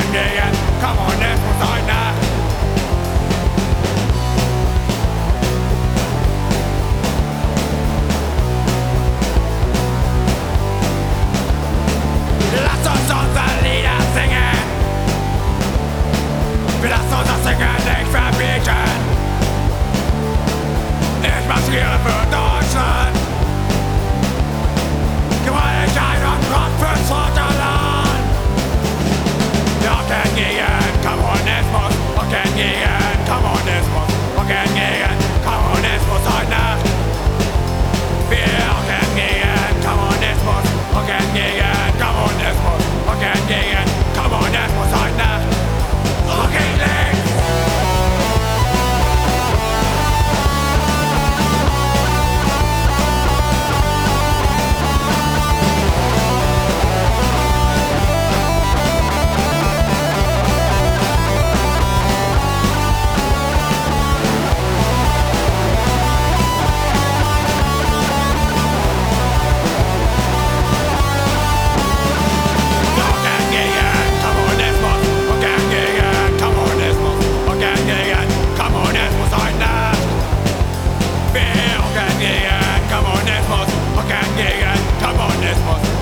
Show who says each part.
Speaker 1: gegen Kommunismus heute. Lasst uns unsere Lieder singen. Wir lassen uns das Singen nicht verbieten. Ich marschiere für Deutschland. Gewaltigkeit und Brand fürs Vaterland. Wir gehen gegen Kommunismus und gehen gegen Kommunismus und gehen gegen Kommunismus heute Nacht. Wir gehen gegen Kommunismus und gehen gegen Kommunismus und gehen gegen Kommunismus heute Nacht. Und gegen links. Kommunismus.